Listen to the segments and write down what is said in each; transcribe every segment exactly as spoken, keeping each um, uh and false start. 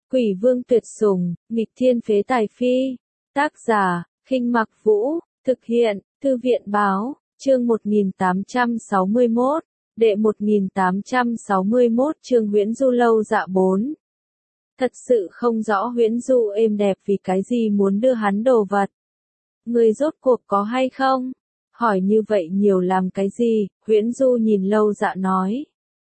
Quỷ vương tuyệt sủng, nghịch thiên phế tài phi. Tác giả, Khinh Mặc Vũ, thực hiện, Thư viện báo, chương một nghìn tám trăm sáu mươi mốt, đệ một nghìn tám trăm sáu mươi mốt chương Huyễn Du lâu dạ bốn. Thật sự không rõ Huyễn Du êm đẹp vì cái gì muốn đưa hắn đồ vật. Người rốt cuộc có hay không? Hỏi như vậy nhiều làm cái gì? Huyễn Du nhìn lâu dạ nói.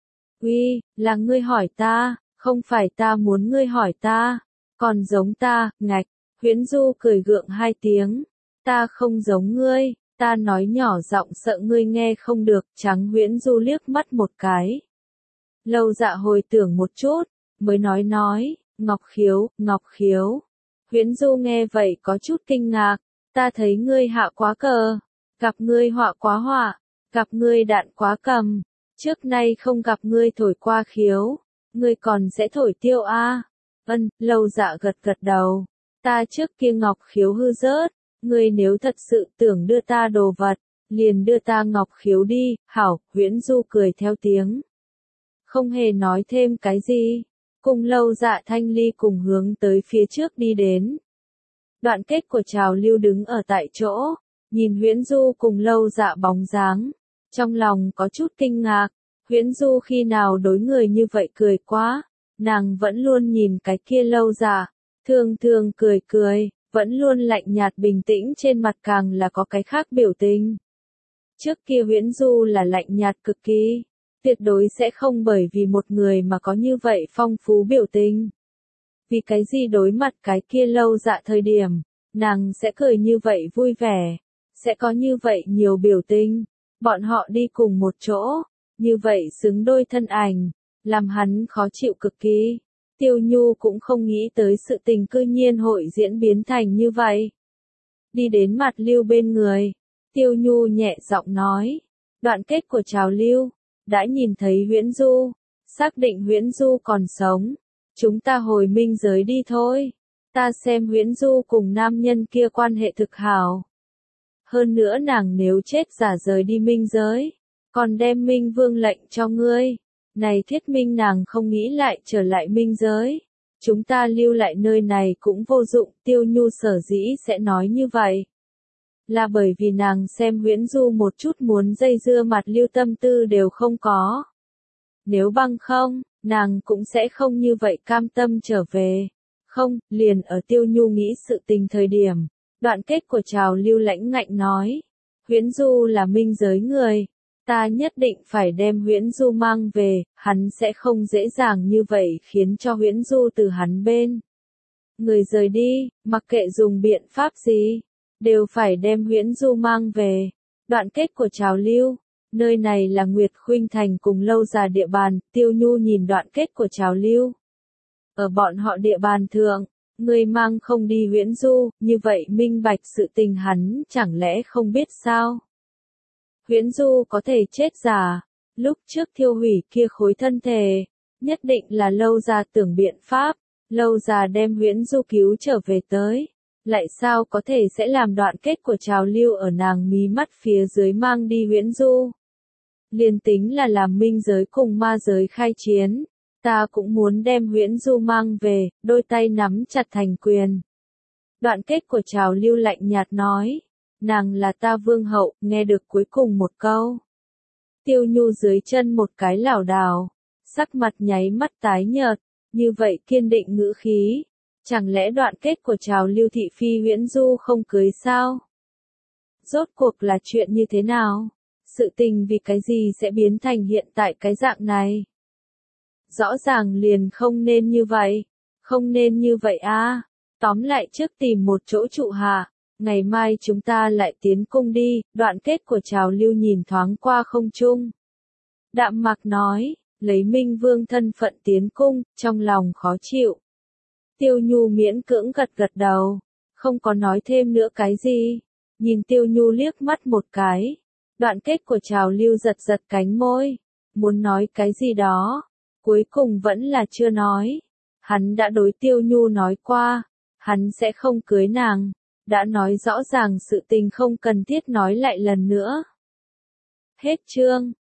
Uy, là ngươi hỏi ta, không phải ta muốn ngươi hỏi ta, còn giống ta, ngạch. Huyễn Du cười gượng hai tiếng. Ta không giống ngươi, ta nói nhỏ giọng sợ ngươi nghe không được. Trắng Huyễn Du liếc mắt một cái. Lâu dạ hồi tưởng một chút, mới nói nói, Ngọc Khiếu, Ngọc Khiếu. Huyễn Du nghe vậy có chút kinh ngạc, ta thấy ngươi hạ quá cờ, gặp ngươi họa quá họa, gặp ngươi đạn quá cầm, trước nay không gặp ngươi thổi qua khiếu, ngươi còn sẽ thổi tiêu a? À? Ân, lâu dạ gật gật đầu, ta trước kia Ngọc Khiếu hư rớt, ngươi nếu thật sự tưởng đưa ta đồ vật, liền đưa ta Ngọc Khiếu đi. Hảo. Huyễn Du cười theo tiếng, không hề nói thêm cái gì, cùng lâu dạ thanh ly cùng hướng tới phía trước đi đến. Đoạn kết của Trào Lưu đứng ở tại chỗ, nhìn Huyễn Du cùng lâu dạ bóng dáng, trong lòng có chút kinh ngạc. Huyễn Du khi nào đối người như vậy cười quá, nàng vẫn luôn nhìn cái kia lâu dạ, thường thường cười cười, vẫn luôn lạnh nhạt bình tĩnh, trên mặt càng là có cái khác biểu tình. Trước kia Huyễn Du là lạnh nhạt cực kỳ, tuyệt đối sẽ không bởi vì một người mà có như vậy phong phú biểu tình. Vì cái gì đối mặt cái kia lâu dạ thời điểm, nàng sẽ cười như vậy vui vẻ, sẽ có như vậy nhiều biểu tình, bọn họ đi cùng một chỗ, như vậy xứng đôi thân ảnh, làm hắn khó chịu cực kỳ. Tiêu Nhu cũng không nghĩ tới sự tình cư nhiên hội diễn biến thành như vậy. Đi đến mặt Lưu bên người, Tiêu Nhu nhẹ giọng nói, đoạn kết của Trào Lưu, đã nhìn thấy Huyễn Du, xác định Huyễn Du còn sống, chúng ta hồi minh giới đi thôi. Ta xem Huyễn Du cùng nam nhân kia quan hệ thực hảo. Hơn nữa nàng nếu chết giả rời đi minh giới, còn đem Minh Vương lệnh cho ngươi, này thuyết minh nàng không nghĩ lại trở lại minh giới. Chúng ta lưu lại nơi này cũng vô dụng. Tiêu Nhu sở dĩ sẽ nói như vậy, là bởi vì nàng xem Huyễn Du một chút muốn dây dưa mặt Lưu tâm tư đều không có. Nếu bằng không, nàng cũng sẽ không như vậy cam tâm trở về. Không, liền ở Tiêu Nhu nghĩ sự tình thời điểm, đoạn kết của Trào Lưu lãnh ngạnh nói, Huyễn Du là minh giới người, ta nhất định phải đem Huyễn Du mang về, hắn sẽ không dễ dàng như vậy khiến cho Huyễn Du từ hắn bên người rời đi, mặc kệ dùng biện pháp gì, đều phải đem Huyễn Du mang về. Đoạn kết của Trào Lưu, nơi này là Nguyệt Khuynh Thành cùng lâu già địa bàn. Tiêu Nhu nhìn đoạn kết của Trào Lưu, ở bọn họ địa bàn thượng, người mang không đi Huyễn Du, như vậy minh bạch sự tình hắn chẳng lẽ không biết sao? Huyễn Du có thể chết giả, lúc trước thiêu hủy kia khối thân thể, nhất định là lâu già tưởng biện pháp, lâu già đem Huyễn Du cứu trở về tới, lại sao có thể sẽ làm đoạn kết của Trào Lưu ở nàng mí mắt phía dưới mang đi Huyễn Du? Liên tính là làm minh giới cùng ma giới khai chiến, ta cũng muốn đem Huyễn Du mang về. Đôi tay nắm chặt thành quyền. Đoạn kết của Trào Lưu lạnh nhạt nói, nàng là ta vương hậu. Nghe được cuối cùng một câu, Tiêu Nhu dưới chân một cái lảo đảo, sắc mặt nháy mắt tái nhợt, như vậy kiên định ngữ khí, chẳng lẽ đoạn kết của Trào Lưu thị phi Huyễn Du không cưới sao? Rốt cuộc là chuyện như thế nào? Sự tình vì cái gì sẽ biến thành hiện tại cái dạng này? Rõ ràng liền không nên như vậy, không nên như vậy a. À. Tóm lại trước tìm một chỗ trụ hạ, ngày mai chúng ta lại tiến cung đi. Đoạn kết của Trào Lưu nhìn thoáng qua không trung, đạm mạc nói, lấy Minh Vương thân phận tiến cung, trong lòng khó chịu. Tiêu Nhu miễn cưỡng gật gật đầu, không có nói thêm nữa cái gì, nhìn Tiêu Nhu liếc mắt một cái. Đoạn kết của Trào Lưu giật giật cánh môi, muốn nói cái gì đó, cuối cùng vẫn là chưa nói. Hắn đã đối Tiêu Nhu nói qua, hắn sẽ không cưới nàng, đã nói rõ ràng sự tình không cần thiết nói lại lần nữa. Hết chương.